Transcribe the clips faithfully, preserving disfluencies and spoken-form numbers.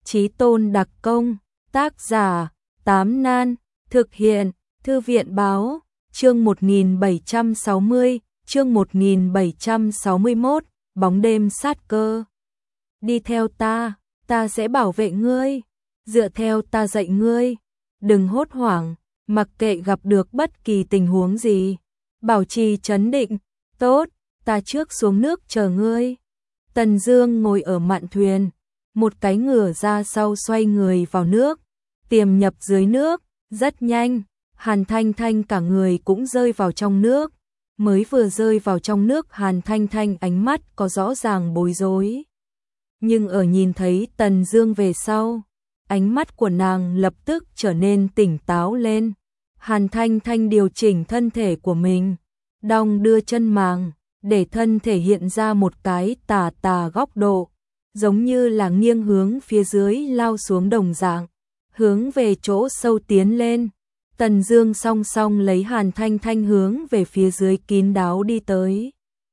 Chí tôn đặc công, tác giả, Tám Nan, thực hiện, Thư viện báo, chương một nghìn bảy trăm sáu mươi, chương một nghìn bảy trăm sáu mươi mốt, bóng đêm sát cơ. Đi theo ta, ta sẽ bảo vệ ngươi, dựa theo ta dạy ngươi, đừng hốt hoảng, mặc kệ gặp được bất kỳ tình huống gì, bảo trì trấn định, tốt, ta trước xuống nước chờ ngươi. Tần Dương ngồi ở mạn thuyền, một cái ngửa ra sau xoay người vào nước, tiềm nhập dưới nước, rất nhanh, Hàn Thanh Thanh cả người cũng rơi vào trong nước. Mới vừa rơi vào trong nước, Hàn Thanh Thanh ánh mắt có rõ ràng bối rối. Nhưng ở nhìn thấy Tần Dương về sau, ánh mắt của nàng lập tức trở nên tỉnh táo lên. Hàn Thanh Thanh điều chỉnh thân thể của mình, đong đưa chân màng, để thân thể hiện ra một cái tà tà góc độ, giống như là nghiêng hướng phía dưới lao xuống đồng dạng, hướng về chỗ sâu tiến lên. Tần Dương song song lấy Hàn Thanh Thanh hướng về phía dưới kín đáo đi tới.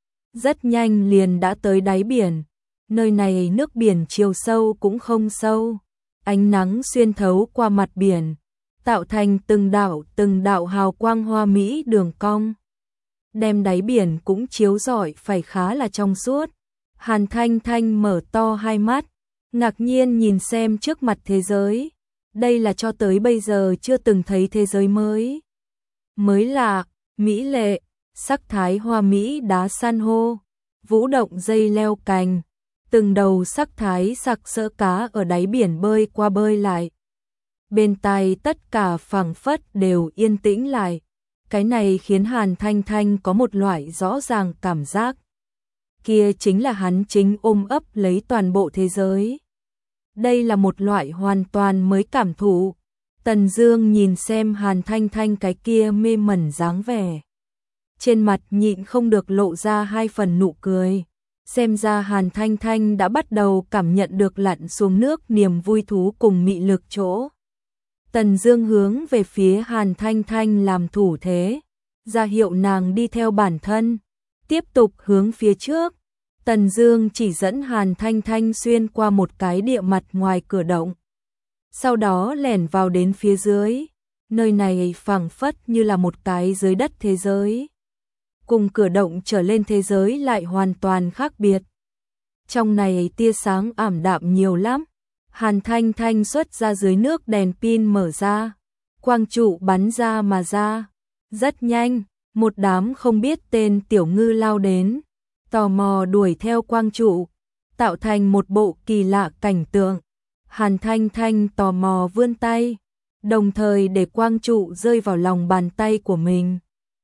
Rất nhanh liền đã tới đáy biển, nơi này nước biển chiều sâu cũng không sâu, ánh nắng xuyên thấu qua mặt biển, tạo thành từng đạo từng đạo hào quang hoa mỹ đường cong, đem đáy biển cũng chiếu rọi phải khá là trong suốt. Hàn Thanh Thanh mở to hai mắt, ngạc nhiên nhìn xem trước mặt thế giới. Đây là cho tới bây giờ chưa từng thấy thế giới mới. Mới lạ, mỹ lệ, sắc thái hoa mỹ đá san hô, vũ động dây leo cành, từng đầu sắc thái sặc sỡ cá ở đáy biển bơi qua bơi lại. Bên tai tất cả phảng phất đều yên tĩnh lại. Cái này khiến Hàn Thanh Thanh có một loại rõ ràng cảm giác. Kia chính là hắn chính ôm ấp lấy toàn bộ thế giới. Đây là một loại hoàn toàn mới cảm thụ. Tần Dương nhìn xem Hàn Thanh Thanh cái kia mê mẩn dáng vẻ, trên mặt nhịn không được lộ ra hai phần nụ cười. Xem ra Hàn Thanh Thanh đã bắt đầu cảm nhận được lặn xuống nước niềm vui thú cùng mị lực chỗ. Tần Dương hướng về phía Hàn Thanh Thanh làm thủ thế, ra hiệu nàng đi theo bản thân, tiếp tục hướng phía trước. Tần Dương chỉ dẫn Hàn Thanh Thanh xuyên qua một cái địa mặt ngoài cửa động, sau đó lẻn vào đến phía dưới. Nơi này phảng phất như là một cái dưới đất thế giới, cùng cửa động trở lên thế giới lại hoàn toàn khác biệt. Trong này tia sáng ảm đạm nhiều lắm. Hàn Thanh Thanh xuất ra dưới nước, đèn pin mở ra, quang trụ bắn ra mà ra. Rất nhanh, một đám không biết tên tiểu ngư lao đến, tò mò đuổi theo quang trụ, tạo thành một bộ kỳ lạ cảnh tượng. Hàn Thanh Thanh tò mò vươn tay, đồng thời để quang trụ rơi vào lòng bàn tay của mình.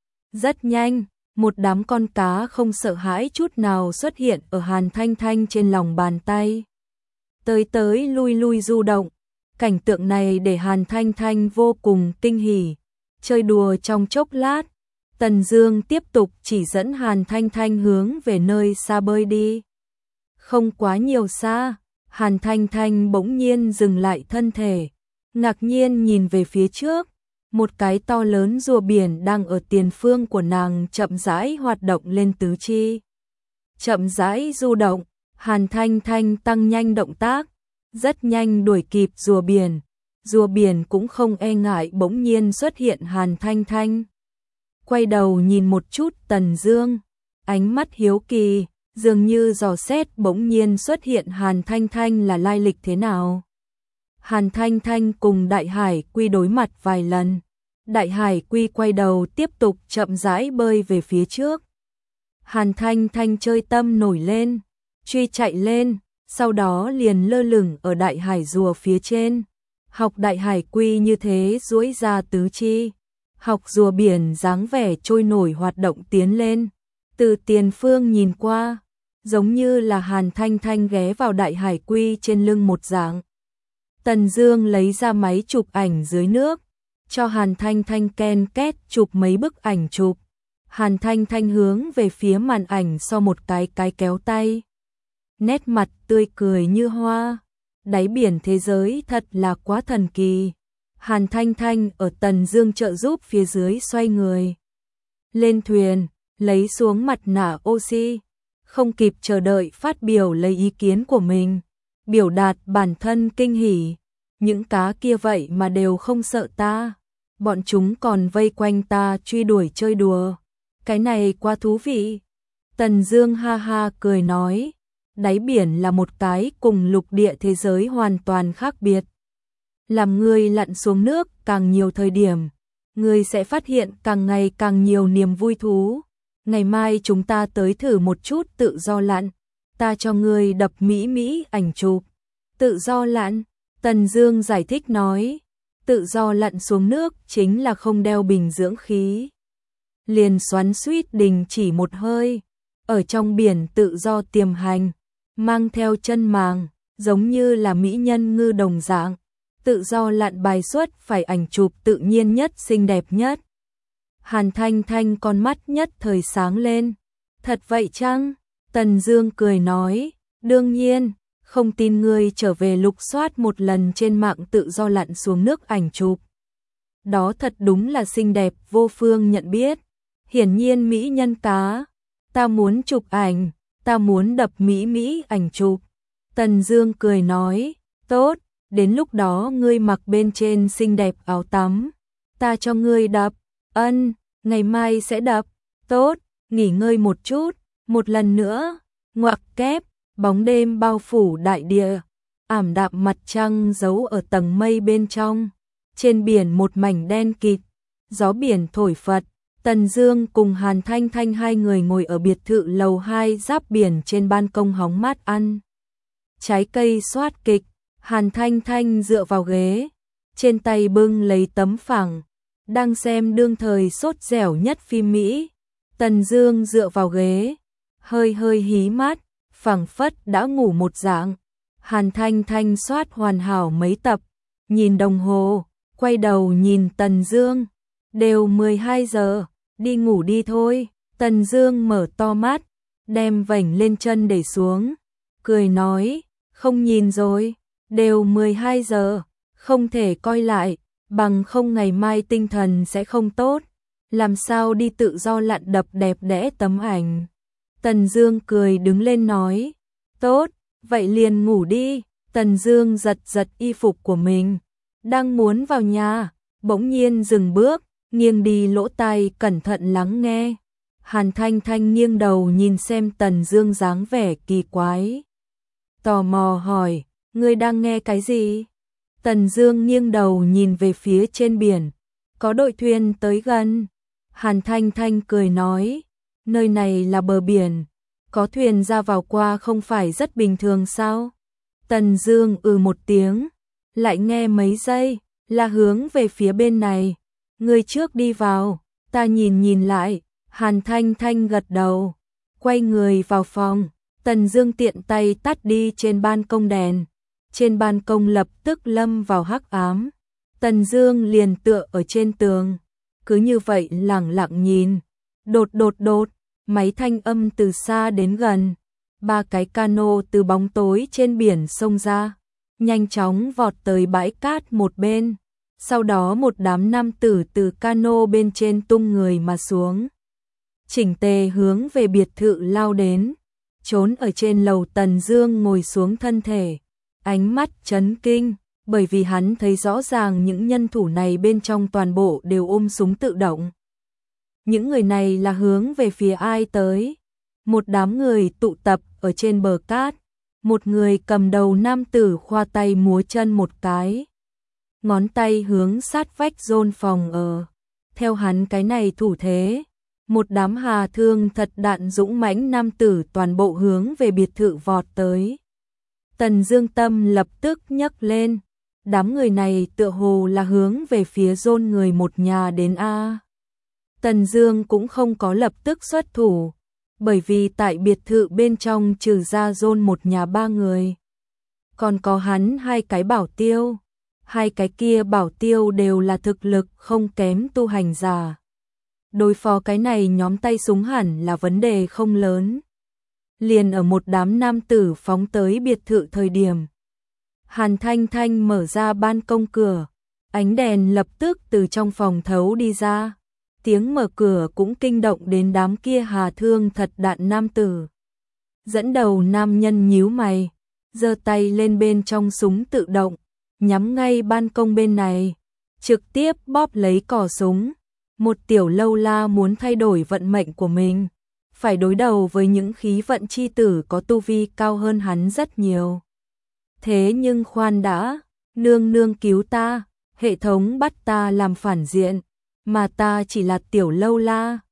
Rất nhanh, một đám con cá không sợ hãi chút nào xuất hiện ở Hàn Thanh Thanh trên lòng bàn tay. Tới tới lui lui du động, cảnh tượng này để Hàn Thanh Thanh vô cùng kinh hỉ. Chơi đùa trong chốc lát, Tần Dương tiếp tục chỉ dẫn Hàn Thanh Thanh hướng về nơi xa bơi đi. Không quá nhiều xa, Hàn Thanh Thanh bỗng nhiên dừng lại thân thể, ngạc nhiên nhìn về phía trước. Một cái to lớn rùa biển đang ở tiền phương của nàng chậm rãi hoạt động lên tứ chi. Chậm rãi du động, Hàn Thanh Thanh tăng nhanh động tác, rất nhanh đuổi kịp rùa biển. Rùa biển cũng không e ngại bỗng nhiên xuất hiện Hàn Thanh Thanh. Quay đầu nhìn một chút Tần Dương, ánh mắt hiếu kỳ, dường như dò xét bỗng nhiên xuất hiện Hàn Thanh Thanh là lai lịch thế nào. Hàn Thanh Thanh cùng Đại Hải Quy đối mặt vài lần. Đại Hải Quy quay đầu tiếp tục chậm rãi bơi về phía trước. Hàn Thanh Thanh chơi tâm nổi lên, truy chạy lên, sau đó liền lơ lửng ở Đại Hải rùa phía trên. Học Đại Hải Quy như thế duỗi ra tứ chi, học rùa biển dáng vẻ trôi nổi hoạt động tiến lên. Từ tiền phương nhìn qua, giống như là Hàn Thanh Thanh ghé vào Đại Hải Quy trên lưng một dạng. Tần Dương lấy ra máy chụp ảnh dưới nước, cho Hàn Thanh Thanh ken két chụp mấy bức ảnh chụp. Hàn Thanh Thanh hướng về phía màn ảnh sau một cái cái kéo tay, nét mặt tươi cười như hoa. Đáy biển thế giới thật là quá thần kỳ. Hàn Thanh Thanh ở Tần Dương trợ giúp phía dưới xoay người lên thuyền, lấy xuống mặt nạ oxy, không kịp chờ đợi phát biểu lấy ý kiến của mình. biểu đạt bản thân kinh hỉ. Những cá kia vậy mà đều không sợ ta. Bọn chúng còn vây quanh ta truy đuổi chơi đùa. Cái này quá thú vị. Tần Dương ha ha cười nói, đáy biển là một cái cùng lục địa thế giới hoàn toàn khác biệt. Làm ngươi lặn xuống nước càng nhiều thời điểm, ngươi sẽ phát hiện càng ngày càng nhiều niềm vui thú. Ngày mai chúng ta tới thử một chút tự do lặn, ta cho ngươi đập mỹ mỹ ảnh chụp. Tự do lặn, Tần Dương giải thích nói, tự do lặn xuống nước chính là không đeo bình dưỡng khí. Liền xoắn xuýt đình chỉ một hơi, ở trong biển tự do tiềm hành, mang theo chân màng, giống như là mỹ nhân ngư đồng dạng. Tự do lặn bài xuất phải ảnh chụp tự nhiên nhất, xinh đẹp nhất. Hàn Thanh Thanh con mắt nhất thời sáng lên. Thật vậy chăng? Tần Dương cười nói, đương nhiên, không tin ngươi trở về lục soát một lần trên mạng tự do lặn xuống nước ảnh chụp. Đó thật đúng là xinh đẹp vô phương nhận biết. Hiển nhiên mỹ nhân cá. Ta muốn chụp ảnh, ta muốn đập mỹ mỹ ảnh chụp. Tần Dương cười nói, tốt, đến lúc đó ngươi mặc bên trên xinh đẹp áo tắm, ta cho ngươi đập. Ân, ngày mai sẽ đập. Tốt, nghỉ ngơi một chút. Một lần nữa, ngoặc kép, bóng đêm bao phủ đại địa, ảm đạm mặt trăng giấu ở tầng mây bên trong. Trên biển một mảnh đen kịt, gió biển thổi phật. Tần Dương cùng Hàn Thanh Thanh hai người ngồi ở biệt thự lầu hai giáp biển trên ban công hóng mát ăn trái cây soát kịch. Hàn Thanh Thanh dựa vào ghế, trên tay bưng lấy tấm phẳng, đang xem đương thời sốt dẻo nhất phim Mỹ. Tần Dương dựa vào ghế, hơi hơi hí mắt, phảng phất đã ngủ một dạng. Hàn Thanh Thanh soát hoàn hảo mấy tập, nhìn đồng hồ, quay đầu nhìn Tần Dương, đều mười hai giờ, đi ngủ đi thôi. Tần Dương mở to mắt, đem vành lên chân để xuống, cười nói, không nhìn rồi, đều mười hai giờ, không thể coi lại, bằng không ngày mai tinh thần sẽ không tốt, làm sao đi tự do lặn đập đẹp đẽ tấm ảnh. Tần Dương cười đứng lên nói, tốt, vậy liền ngủ đi. Tần Dương giật giật y phục của mình, đang muốn vào nhà, bỗng nhiên dừng bước, nghiêng đi lỗ tai cẩn thận lắng nghe. Hàn Thanh Thanh nghiêng đầu nhìn xem Tần Dương dáng vẻ kỳ quái, tò mò hỏi, ngươi đang nghe cái gì? Tần Dương nghiêng đầu nhìn về phía trên biển, có đội thuyền tới gần. Hàn Thanh Thanh cười nói, nơi này là bờ biển, có thuyền ra vào qua không phải rất bình thường sao? Tần Dương ừ một tiếng, lại nghe mấy giây, là hướng về phía bên này. Ngươi trước đi vào, ta nhìn nhìn lại. Hàn Thanh Thanh gật đầu, quay người vào phòng. Tần Dương tiện tay tắt đi trên ban công đèn, trên ban công lập tức lâm vào hắc ám. Tần Dương liền tựa ở trên tường, cứ như vậy lẳng lặng nhìn. Đột đột đột, máy thanh âm từ xa đến gần, ba cái cano từ bóng tối trên biển xông ra, nhanh chóng vọt tới bãi cát một bên. Sau đó một đám nam tử từ cano bên trên tung người mà xuống, chỉnh tề hướng về biệt thự lao đến. Trốn ở trên lầu Tần Dương ngồi xuống thân thể, ánh mắt chấn kinh, bởi vì hắn thấy rõ ràng những nhân thủ này bên trong toàn bộ đều ôm súng tự động. Những người này là hướng về phía ai tới? Một đám người tụ tập ở trên bờ cát, một người cầm đầu nam tử khoa tay múa chân một cái, ngón tay hướng sát vách rôn phòng ở. Theo hắn cái này thủ thế, một đám hà thương thật đạn dũng mãnh nam tử toàn bộ hướng về biệt thự vọt tới. Tần Dương tâm lập tức nhấc lên, đám người này tựa hồ là hướng về phía rôn người một nhà đến a. Tần Dương cũng không có lập tức xuất thủ, bởi vì tại biệt thự bên trong trừ ra rôn một nhà ba người, còn có hắn hai cái bảo tiêu. Hai cái kia bảo tiêu đều là thực lực không kém tu hành giả. Đối phó cái này nhóm tay súng hẳn là vấn đề không lớn. Liền ở một đám nam tử phóng tới biệt thự thời điểm, Hàn Thanh Thanh mở ra ban công cửa, ánh đèn lập tức từ trong phòng thấu đi ra. Tiếng mở cửa cũng kinh động đến đám kia hà thương thật đạn nam tử. Dẫn đầu nam nhân nhíu mày, giơ tay lên bên trong súng tự động, nhắm ngay ban công bên này, trực tiếp bóp lấy cò súng. Một tiểu lâu la muốn thay đổi vận mệnh của mình, phải đối đầu với những khí vận chi tử có tu vi cao hơn hắn rất nhiều. Thế nhưng khoan đã, nương nương cứu ta, hệ thống bắt ta làm phản diện, mà ta chỉ là tiểu lâu la.